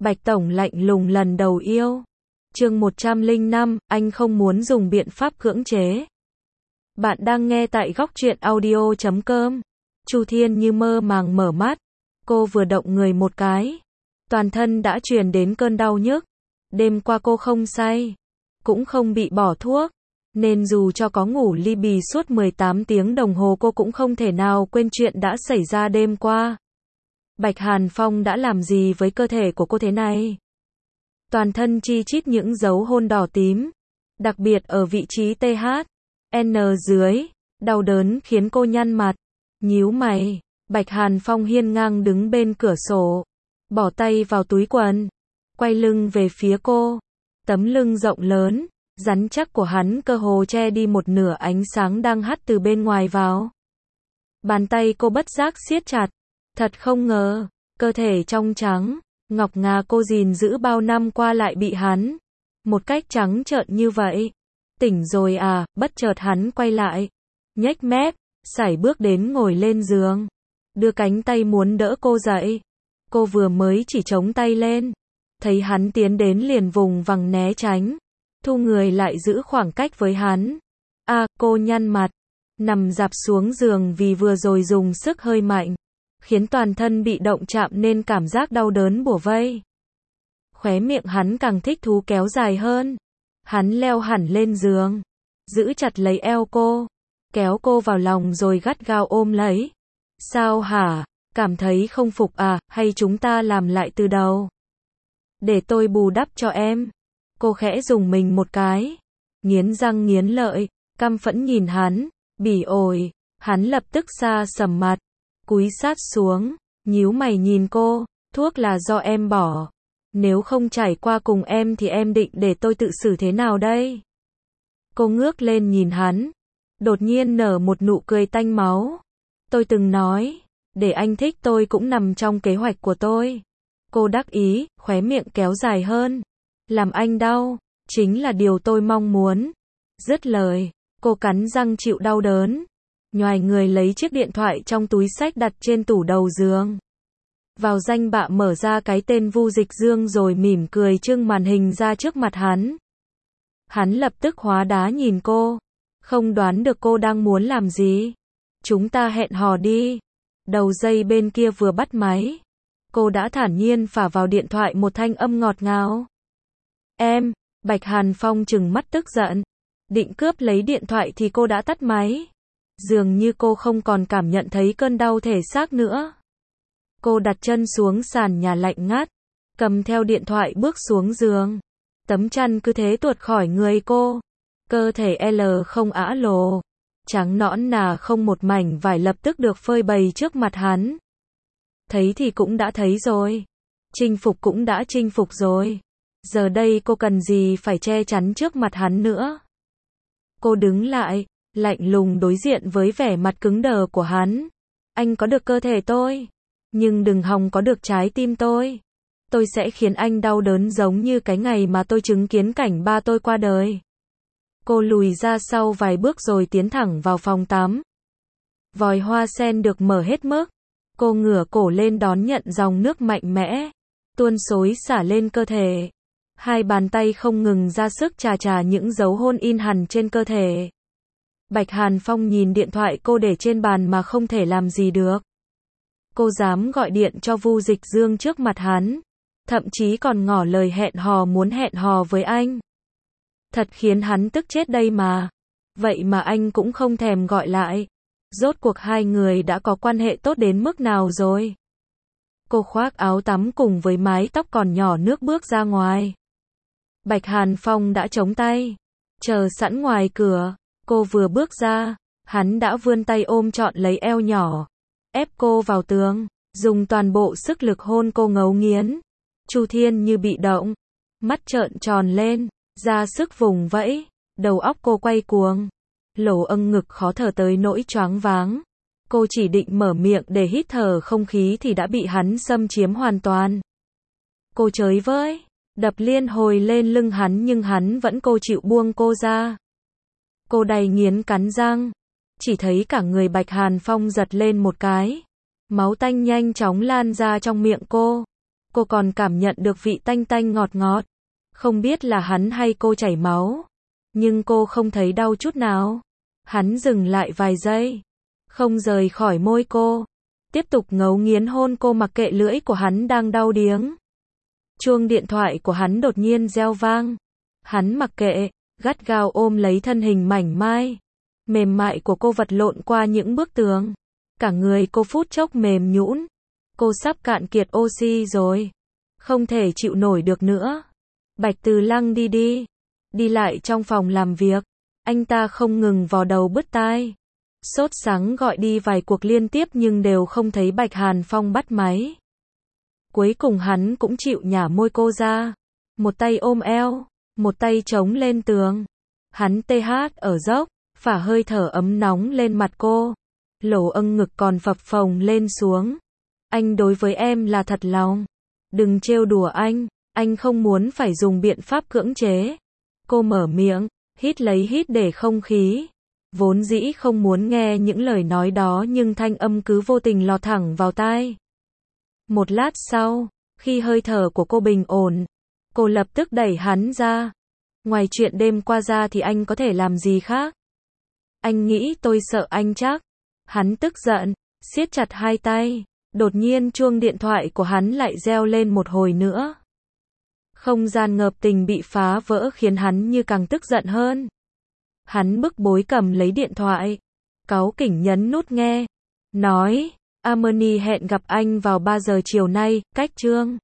Bạch Tổng lạnh lùng lần đầu yêu. Chương 105, anh không muốn dùng biện pháp cưỡng chế. Bạn đang nghe tại góc truyện audio.com. Chu Thiên như mơ màng mở mắt. Cô vừa động người một cái, toàn thân đã truyền đến cơn đau nhức. Đêm qua cô không say, cũng không bị bỏ thuốc, nên dù cho có ngủ li bì suốt 18 tiếng đồng hồ cô cũng không thể nào quên chuyện đã xảy ra đêm qua. Bạch Hàn Phong đã làm gì với cơ thể của cô thế này? Toàn thân chi chít những dấu hôn đỏ tím, đặc biệt ở vị trí TH, N dưới, đau đớn khiến cô nhăn mặt, nhíu mày. Bạch Hàn Phong hiên ngang đứng bên cửa sổ, bỏ tay vào túi quần, quay lưng về phía cô. Tấm lưng rộng lớn, rắn chắc của hắn cơ hồ che đi một nửa ánh sáng đang hắt từ bên ngoài vào. Bàn tay cô bất giác siết chặt. Thật không ngờ, cơ thể trong trắng, ngọc ngà cô gìn giữ bao năm qua lại bị hắn một cách trắng trợn như vậy. Tỉnh rồi à? Bất chợt hắn quay lại, nhếch mép, sải bước đến ngồi lên giường, đưa cánh tay muốn đỡ cô dậy. Cô vừa mới chỉ chống tay lên, thấy hắn tiến đến liền vùng vằng né tránh, thu người lại giữ khoảng cách với hắn. Cô nhăn mặt, nằm dạp xuống giường vì vừa rồi dùng sức hơi mạnh, khiến toàn thân bị động chạm nên cảm giác đau đớn bủa vây. Khóe miệng hắn càng thích thú kéo dài hơn. Hắn leo hẳn lên giường, giữ chặt lấy eo cô, kéo cô vào lòng rồi gắt gao ôm lấy. Sao hả? Cảm thấy không phục à? Hay chúng ta làm lại từ đầu? Để tôi bù đắp cho em. Cô khẽ rùng mình một cái, nghiến răng nghiến lợi, căm phẫn nhìn hắn, bỉ ổi. Hắn lập tức xa sầm mặt, cúi sát xuống, nhíu mày nhìn cô. Thuốc là do em bỏ. Nếu không trải qua cùng em thì em định để tôi tự xử thế nào đây? Cô ngước lên nhìn hắn, đột nhiên nở một nụ cười tanh máu. Tôi từng nói, để anh thích tôi cũng nằm trong kế hoạch của tôi. Cô đắc ý, khóe miệng kéo dài hơn. Làm anh đau, chính là điều tôi mong muốn. Dứt lời, cô cắn răng chịu đau đớn, nhoài người lấy chiếc điện thoại trong túi xách đặt trên tủ đầu giường. Vào danh bạ mở ra cái tên Vu Dịch Dương rồi mỉm cười trưng màn hình ra trước mặt hắn. Hắn lập tức hóa đá nhìn cô, không đoán được cô đang muốn làm gì. Chúng ta hẹn hò đi. Đầu dây bên kia vừa bắt máy, cô đã thản nhiên phả vào điện thoại một thanh âm ngọt ngào. Em, Bạch Hàn Phong trừng mắt tức giận, định cướp lấy điện thoại thì cô đã tắt máy. Dường như cô không còn cảm nhận thấy cơn đau thể xác nữa. Cô đặt chân xuống sàn nhà lạnh ngắt, cầm theo điện thoại bước xuống giường. Tấm chăn cứ thế tuột khỏi người cô. Cơ thể L không ả lồ, trắng nõn nà không một mảnh vải lập tức được phơi bày trước mặt hắn. Thấy thì cũng đã thấy rồi, chinh phục cũng đã chinh phục rồi. Giờ đây cô cần gì phải che chắn trước mặt hắn nữa. Cô đứng lại, lạnh lùng đối diện với vẻ mặt cứng đờ của hắn. Anh có được cơ thể tôi, nhưng đừng hòng có được trái tim tôi. Tôi sẽ khiến anh đau đớn giống như cái ngày mà tôi chứng kiến cảnh ba tôi qua đời. Cô lùi ra sau vài bước rồi tiến thẳng vào phòng tắm. Vòi hoa sen được mở hết mức. Cô ngửa cổ lên đón nhận dòng nước mạnh mẽ, tuôn xối xả lên cơ thể. Hai bàn tay không ngừng ra sức chà chà những dấu hôn in hằn trên cơ thể. Bạch Hàn Phong nhìn điện thoại cô để trên bàn mà không thể làm gì được. Cô dám gọi điện cho Vu Dịch Dương trước mặt hắn, thậm chí còn ngỏ lời hẹn hò muốn hẹn hò với anh. Thật khiến hắn tức chết đây mà. Vậy mà anh cũng không thèm gọi lại. Rốt cuộc hai người đã có quan hệ tốt đến mức nào rồi? Cô khoác áo tắm cùng với mái tóc còn nhỏ nước bước ra ngoài. Bạch Hàn Phong đã chống tay, chờ sẵn ngoài cửa. Cô vừa bước ra, hắn đã vươn tay ôm trọn lấy eo nhỏ, ép cô vào tường, dùng toàn bộ sức lực hôn cô ngấu nghiến. Chu Thiên như bị động, mắt trợn tròn lên, ra sức vùng vẫy, đầu óc cô quay cuồng, lỗ âng ngực khó thở tới nỗi choáng váng. Cô chỉ định mở miệng để hít thở không khí thì đã bị hắn xâm chiếm hoàn toàn. Cô chới với, đập liên hồi lên lưng hắn nhưng hắn vẫn cô chịu buông cô ra. Cô đầy nghiến cắn răng, chỉ thấy cả người Bạch Hàn Phong giật lên một cái. Máu tanh nhanh chóng lan ra trong miệng cô. Cô còn cảm nhận được vị tanh tanh ngọt ngọt. Không biết là hắn hay cô chảy máu. Nhưng cô không thấy đau chút nào. Hắn dừng lại vài giây. Không rời khỏi môi cô. Tiếp tục ngấu nghiến hôn cô mặc kệ lưỡi của hắn đang đau điếng. Chuông điện thoại của hắn đột nhiên reo vang. Hắn mặc kệ, gắt gao ôm lấy thân hình mảnh mai, mềm mại của cô vật lộn qua những bức tường. Cả người cô phút chốc mềm nhũn. Cô sắp cạn kiệt oxy rồi. Không thể chịu nổi được nữa. Bạch Từ Lăng đi lại trong phòng làm việc. Anh ta không ngừng vò đầu bứt tai. Sốt sắng gọi đi vài cuộc liên tiếp nhưng đều không thấy Bạch Hàn Phong bắt máy. Cuối cùng hắn cũng chịu nhả môi cô ra. Một tay ôm eo, một tay chống lên tường. Hắn TH ở dốc, phả hơi thở ấm nóng lên mặt cô. Lỗ âng ngực còn phập phồng lên xuống. Anh đối với em là thật lòng. Đừng trêu đùa anh không muốn phải dùng biện pháp cưỡng chế. Cô mở miệng, hít lấy hít để không khí. Vốn dĩ không muốn nghe những lời nói đó nhưng thanh âm cứ vô tình lọt thẳng vào tai. Một lát sau, khi hơi thở của cô bình ổn, cô lập tức đẩy hắn ra. Ngoài chuyện đêm qua ra thì anh có thể làm gì khác? Anh nghĩ tôi sợ anh chắc. Hắn tức giận, siết chặt hai tay. Đột nhiên chuông điện thoại của hắn lại reo lên một hồi nữa. Không gian ngập tình bị phá vỡ khiến hắn như càng tức giận hơn. Hắn bức bối cầm lấy điện thoại. Cáu kỉnh nhấn nút nghe. Nói, Harmony hẹn gặp anh vào 3 giờ chiều nay, cách Trương